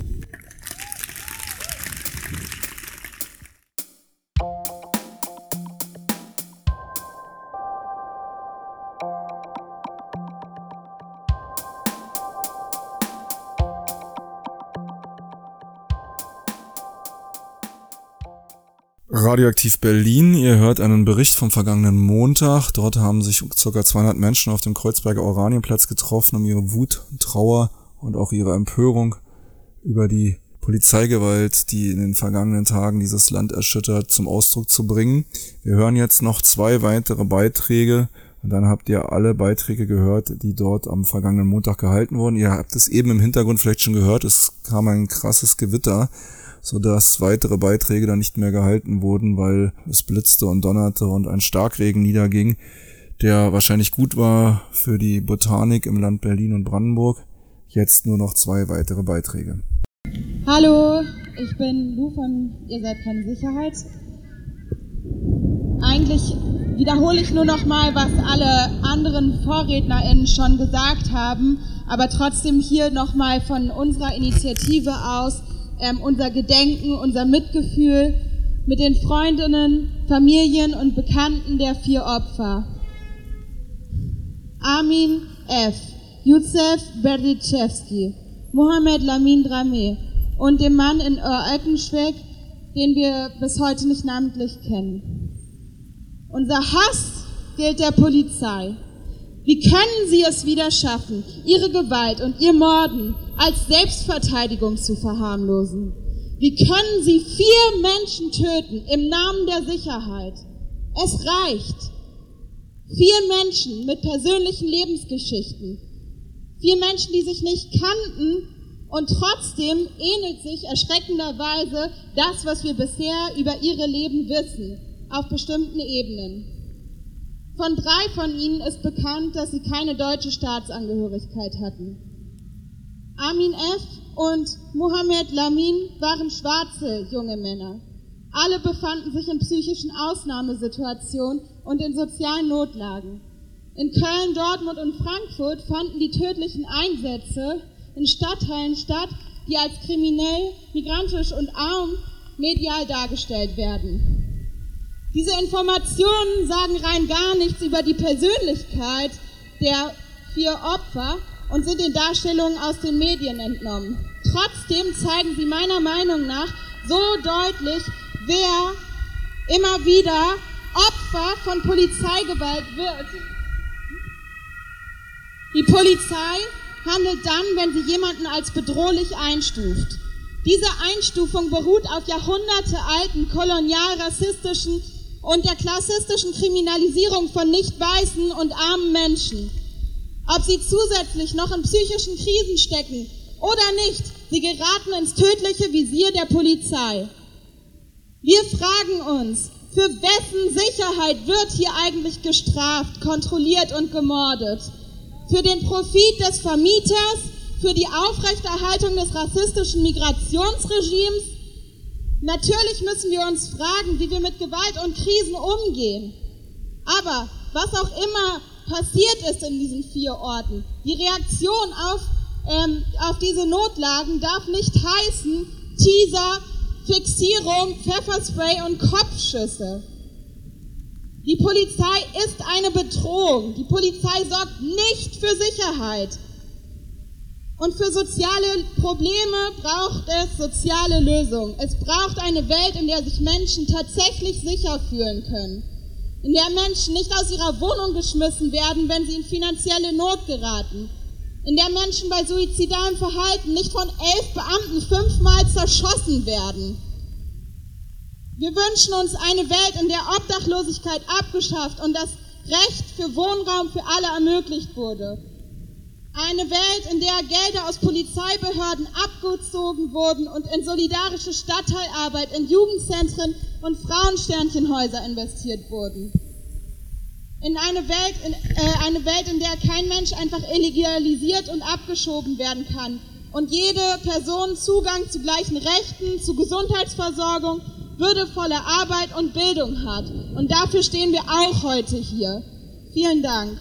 Radioaktiv Berlin, ihr hört einen Bericht vom vergangenen Montag. Dort haben sich ca. 200 Menschen auf dem Kreuzberger Oranienplatz getroffen, um ihre Wut, Trauer und auch ihre Empörung über die Polizeigewalt, die in den vergangenen Tagen dieses Land erschüttert, zum Ausdruck zu bringen. Wir hören jetzt noch 2 weitere Beiträge und dann habt ihr alle Beiträge gehört, die dort am vergangenen Montag gehalten wurden. Ihr habt es eben im Hintergrund vielleicht schon gehört, es kam ein krasses Gewitter sodass weitere Beiträge dann nicht mehr gehalten wurden, weil es blitzte und donnerte und ein Starkregen niederging, der wahrscheinlich gut war für die Botanik im Land Berlin und Brandenburg. Jetzt nur noch 2 weitere Beiträge. Hallo, ich bin Lu von Ihr seid keine Sicherheit. Eigentlich wiederhole ich nur noch mal, was alle anderen VorrednerInnen schon gesagt haben, aber trotzdem hier noch mal von unserer Initiative aus unser Gedenken, unser Mitgefühl mit den Freundinnen, Familien und Bekannten der 4 Opfer. Armin F., Youssef Berdichevski, Mohamed Lamin Drameh und dem Mann in Altenschweig, den wir bis heute nicht namentlich kennen. Unser Hass gilt der Polizei. Wie können sie es wieder schaffen, ihre Gewalt und ihr Morden als Selbstverteidigung zu verharmlosen? Wie können sie 4 Menschen töten im Namen der Sicherheit? Es reicht. 4 Menschen mit persönlichen Lebensgeschichten. 4 Menschen, die sich nicht kannten, und trotzdem ähnelt sich erschreckenderweise das, was wir bisher über ihre Leben wissen, auf bestimmten Ebenen. Von 3 von ihnen ist bekannt, dass sie keine deutsche Staatsangehörigkeit hatten. Armin F. und Mohamed Lamin waren schwarze junge Männer. Alle befanden sich in psychischen Ausnahmesituationen und in sozialen Notlagen. In Köln, Dortmund und Frankfurt fanden die tödlichen Einsätze in Stadtteilen statt, die als kriminell, migrantisch und arm medial dargestellt werden. Diese Informationen sagen rein gar nichts über die Persönlichkeit der 4 Opfer und sind den Darstellungen aus den Medien entnommen. Trotzdem zeigen sie meiner Meinung nach so deutlich, wer immer wieder Opfer von Polizeigewalt wird. Die Polizei handelt dann, wenn sie jemanden als bedrohlich einstuft. Diese Einstufung beruht auf jahrhundertealten kolonial-rassistischen und der klassistischen Kriminalisierung von nicht weißen und armen Menschen. Ob sie zusätzlich noch in psychischen Krisen stecken oder nicht, sie geraten ins tödliche Visier der Polizei. Wir fragen uns, für wessen Sicherheit wird hier eigentlich gestraft, kontrolliert und gemordet? Für den Profit des Vermieters, für die Aufrechterhaltung des rassistischen Migrationsregimes? Natürlich müssen wir uns fragen, wie wir mit Gewalt und Krisen umgehen. Aber was auch immer passiert ist in diesen 4 Orten, die Reaktion auf diese Notlagen darf nicht heißen Teaser, Fixierung, Pfefferspray und Kopfschüsse. Die Polizei ist eine Bedrohung. Die Polizei sorgt nicht für Sicherheit. Und für soziale Probleme braucht es soziale Lösungen. Es braucht eine Welt, in der sich Menschen tatsächlich sicher fühlen können. In der Menschen nicht aus ihrer Wohnung geschmissen werden, wenn sie in finanzielle Not geraten. In der Menschen bei suizidalem Verhalten nicht von 11 Beamten 5-mal zerschossen werden. Wir wünschen uns eine Welt, in der Obdachlosigkeit abgeschafft und das Recht für Wohnraum für alle ermöglicht wurde. Eine Welt, in der Gelder aus Polizeibehörden abgezogen wurden und in solidarische Stadtteilarbeit, in Jugendzentren und Frauensternchenhäuser investiert wurden. In eine Welt, in der kein Mensch einfach illegalisiert und abgeschoben werden kann und jede Person Zugang zu gleichen Rechten, zu Gesundheitsversorgung, würdevolle Arbeit und Bildung hat. Und dafür stehen wir auch heute hier. Vielen Dank.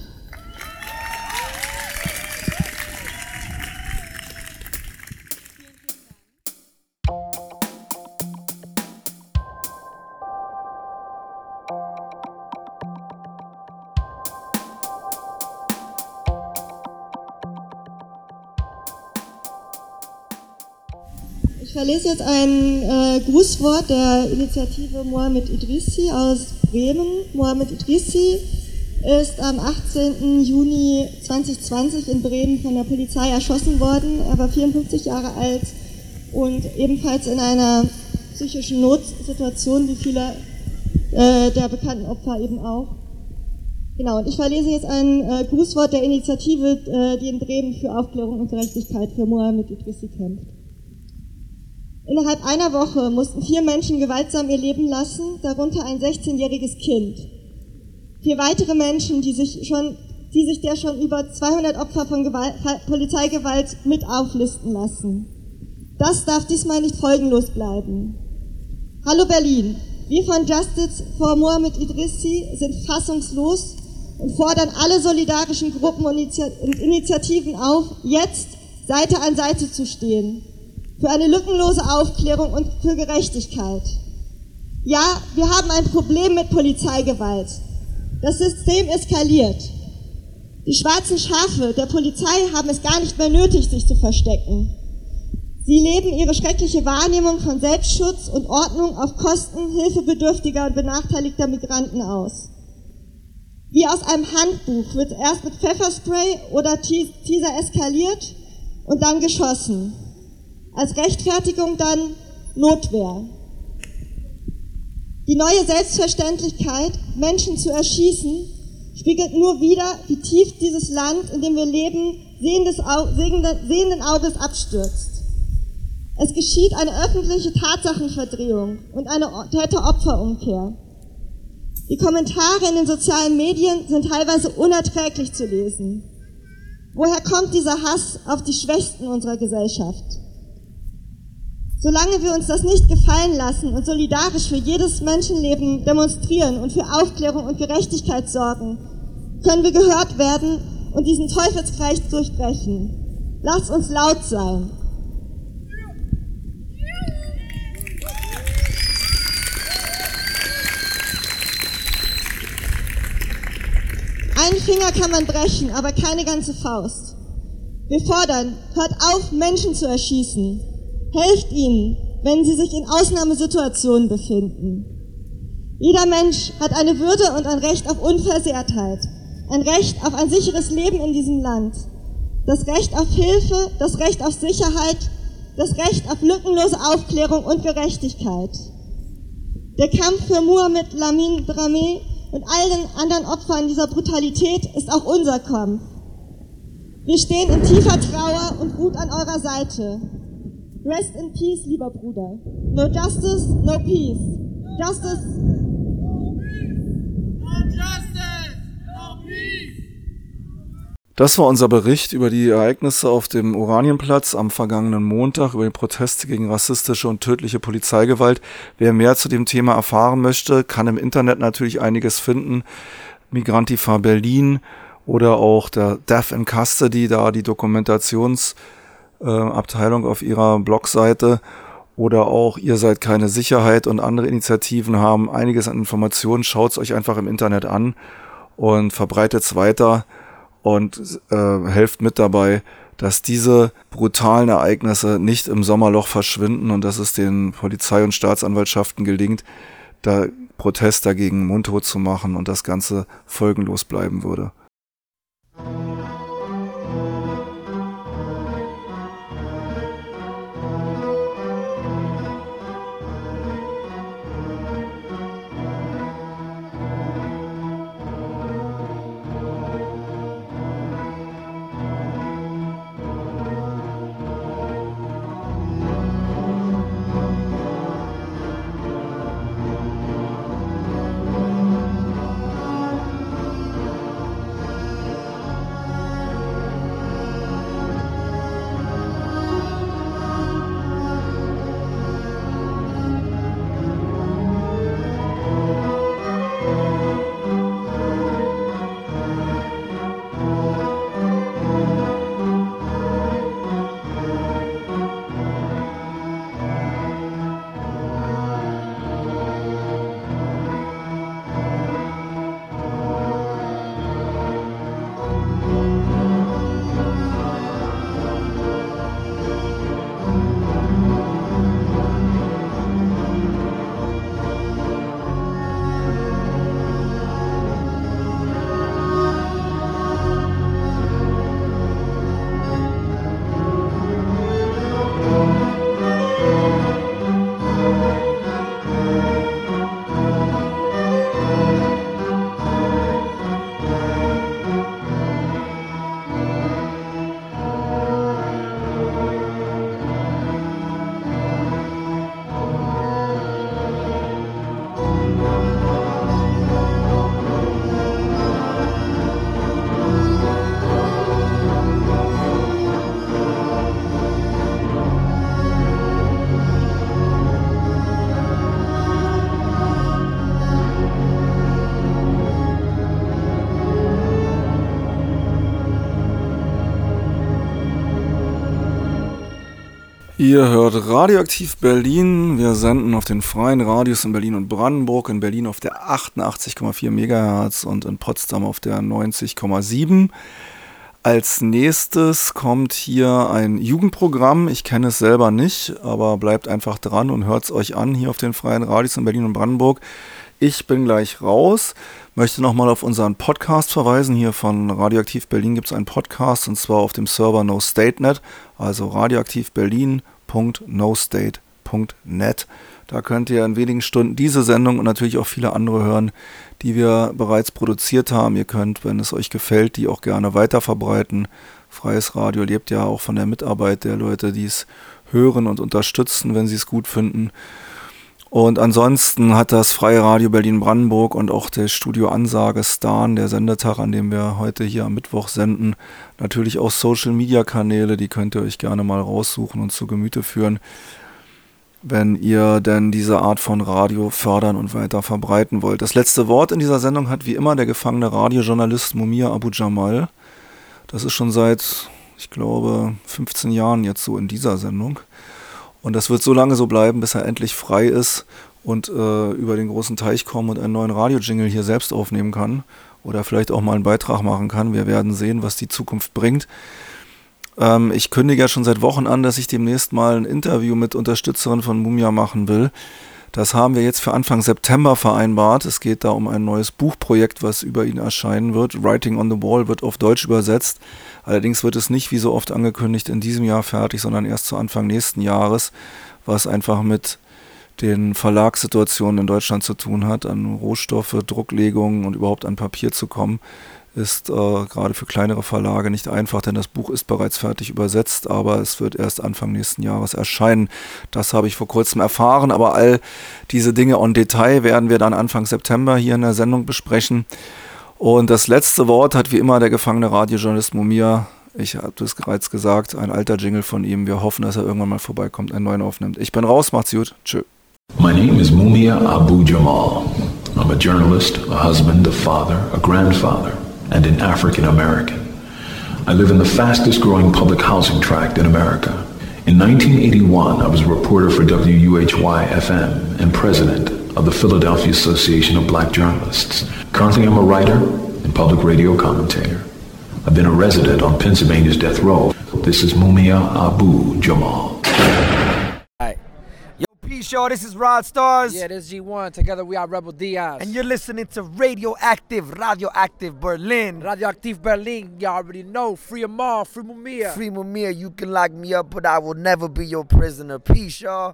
Ich verlese jetzt ein Grußwort der Initiative Mohamed Idrissi aus Bremen. Mohamed Idrissi ist am 18. Juni 2020 in Bremen von der Polizei erschossen worden. Er war 54 Jahre alt und ebenfalls in einer psychischen Notsituation, wie viele der bekannten Opfer eben auch. Genau, und ich verlese jetzt ein Grußwort der Initiative, die in Bremen für Aufklärung und Gerechtigkeit für Mohamed Idrissi kämpft. Innerhalb einer Woche mussten 4 Menschen gewaltsam ihr Leben lassen, darunter ein 16-jähriges Kind. 4 weitere Menschen, die sich der schon über 200 Opfer von Polizeigewalt mit auflisten lassen. Das darf diesmal nicht folgenlos bleiben. Hallo Berlin, wir von Justice for Mohammed Idrissi sind fassungslos und fordern alle solidarischen Gruppen und Initiativen auf, jetzt Seite an Seite zu stehen. Für eine lückenlose Aufklärung und für Gerechtigkeit. Ja, wir haben ein Problem mit Polizeigewalt. Das System eskaliert. Die schwarzen Schafe der Polizei haben es gar nicht mehr nötig, sich zu verstecken. Sie leben ihre schreckliche Wahrnehmung von Selbstschutz und Ordnung auf Kosten hilfebedürftiger und benachteiligter Migranten aus. Wie aus einem Handbuch wird erst mit Pfefferspray oder Teaser eskaliert und dann geschossen. Als Rechtfertigung dann Notwehr. Die neue Selbstverständlichkeit, Menschen zu erschießen, spiegelt nur wider, wie tief dieses Land, in dem wir leben, sehenden Auges abstürzt. Es geschieht eine öffentliche Tatsachenverdrehung und eine Täter-Opfer-Umkehr. Die Kommentare in den sozialen Medien sind teilweise unerträglich zu lesen. Woher kommt dieser Hass auf die Schwächsten unserer Gesellschaft? Solange wir uns das nicht gefallen lassen und solidarisch für jedes Menschenleben demonstrieren und für Aufklärung und Gerechtigkeit sorgen, können wir gehört werden und diesen Teufelskreis durchbrechen. Lasst uns laut sein. Einen Finger kann man brechen, aber keine ganze Faust. Wir fordern, hört auf, Menschen zu erschießen. Helft ihnen, wenn sie sich in Ausnahmesituationen befinden. Jeder Mensch hat eine Würde und ein Recht auf Unversehrtheit, ein Recht auf ein sicheres Leben in diesem Land, das Recht auf Hilfe, das Recht auf Sicherheit, das Recht auf lückenlose Aufklärung und Gerechtigkeit. Der Kampf für Mohammed Lamin Drameh und all den anderen Opfern dieser Brutalität ist auch unser Kampf. Wir stehen in tiefer Trauer und Wut an eurer Seite. Rest in peace, lieber Bruder. No justice, no peace. Justice. No justice, no peace. Das war unser Bericht über die Ereignisse auf dem Oranienplatz am vergangenen Montag, über die Proteste gegen rassistische und tödliche Polizeigewalt. Wer mehr zu dem Thema erfahren möchte, kann im Internet natürlich einiges finden. Migrantifa Berlin oder auch der Death in Custody, da die Dokumentationsabteilung auf ihrer Blogseite, oder auch Ihr seid keine Sicherheit und andere Initiativen haben einiges an Informationen. Schaut es euch einfach im Internet an und verbreitet es weiter und helft mit dabei, dass diese brutalen Ereignisse nicht im Sommerloch verschwinden und dass es den Polizei- und Staatsanwaltschaften gelingt, da Protest dagegen mundtot zu machen und das Ganze folgenlos bleiben würde. Ihr hört Radioaktiv Berlin. Wir senden auf den freien Radios in Berlin und Brandenburg. In Berlin auf der 88,4 MHz und in Potsdam auf der 90,7. Als nächstes kommt hier ein Jugendprogramm. Ich kenne es selber nicht, aber bleibt einfach dran und hört es euch an hier auf den freien Radios in Berlin und Brandenburg. Ich bin gleich raus. Möchte nochmal auf unseren Podcast verweisen. Hier von Radioaktiv Berlin gibt es einen Podcast und zwar auf dem Server NoStateNet, also radioaktivberlin.nostate.net. Da könnt ihr in wenigen Stunden diese Sendung und natürlich auch viele andere hören, die wir bereits produziert haben. Ihr könnt, wenn es euch gefällt, die auch gerne weiterverbreiten. Freies Radio lebt ja auch von der Mitarbeit der Leute, die es hören und unterstützen, wenn sie es gut finden. Und ansonsten hat das Freie Radio Berlin-Brandenburg und auch der Studio Ansage Stan, der Sendetag, an dem wir heute hier am Mittwoch senden, natürlich auch Social-Media-Kanäle, die könnt ihr euch gerne mal raussuchen und zu Gemüte führen, wenn ihr denn diese Art von Radio fördern und weiter verbreiten wollt. Das letzte Wort in dieser Sendung hat wie immer der gefangene Radiojournalist Mumia Abu Jamal. Das ist schon seit, ich glaube, 15 Jahren jetzt so in dieser Sendung. Und das wird so lange so bleiben, bis er endlich frei ist und über den großen Teich kommen und einen neuen Radio-Jingle hier selbst aufnehmen kann. Oder vielleicht auch mal einen Beitrag machen kann. Wir werden sehen, was die Zukunft bringt. Ich kündige ja schon seit Wochen an, dass ich demnächst mal ein Interview mit Unterstützerin von Mumia machen will. Das haben wir jetzt für Anfang September vereinbart. Es geht da um ein neues Buchprojekt, was über ihn erscheinen wird. Writing on the Wall wird auf Deutsch übersetzt. Allerdings wird es nicht, wie so oft angekündigt, in diesem Jahr fertig, sondern erst zu Anfang nächsten Jahres, was einfach mit den Verlagssituationen in Deutschland zu tun hat, an Rohstoffe, Drucklegungen und überhaupt an Papier zu kommen, ist gerade für kleinere Verlage nicht einfach, denn das Buch ist bereits fertig übersetzt, aber es wird erst Anfang nächsten Jahres erscheinen. Das habe ich vor kurzem erfahren, aber all diese Dinge en Detail werden wir dann Anfang September hier in der Sendung besprechen. Und das letzte Wort hat wie immer der gefangene Radiojournalist Mumia. Ich habe das bereits gesagt, ein alter Jingle von ihm. Wir hoffen, dass er irgendwann mal vorbeikommt, einen neuen aufnimmt. Ich bin raus, macht's gut. Tschö. My name is Mumia Abu Jamal. I'm a journalist, a husband, a father, a grandfather, and an African American. I live in the fastest growing public housing tract in America. In 1981, I was a reporter for WUHY-FM and president of the Philadelphia Association of Black Journalists. Currently, I'm a writer and public radio commentator. I've been a resident on Pennsylvania's death row. This is Mumia Abu Jamal. Peace, y'all. This is Rod Stars. Yeah, this is G1. Together we are Rebel Diaz. And you're listening to Radioactive Berlin. Radioactive Berlin, you already know. Free Amal, free Mumia. Free Mumia, you can lock me up, but I will never be your prisoner. Peace, y'all.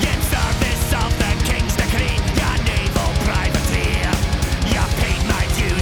Service of the King's decree, your naval privateer. You paid my dues.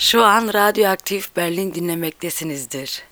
Şu an Radyoaktif Berlin dinlemektesinizdir.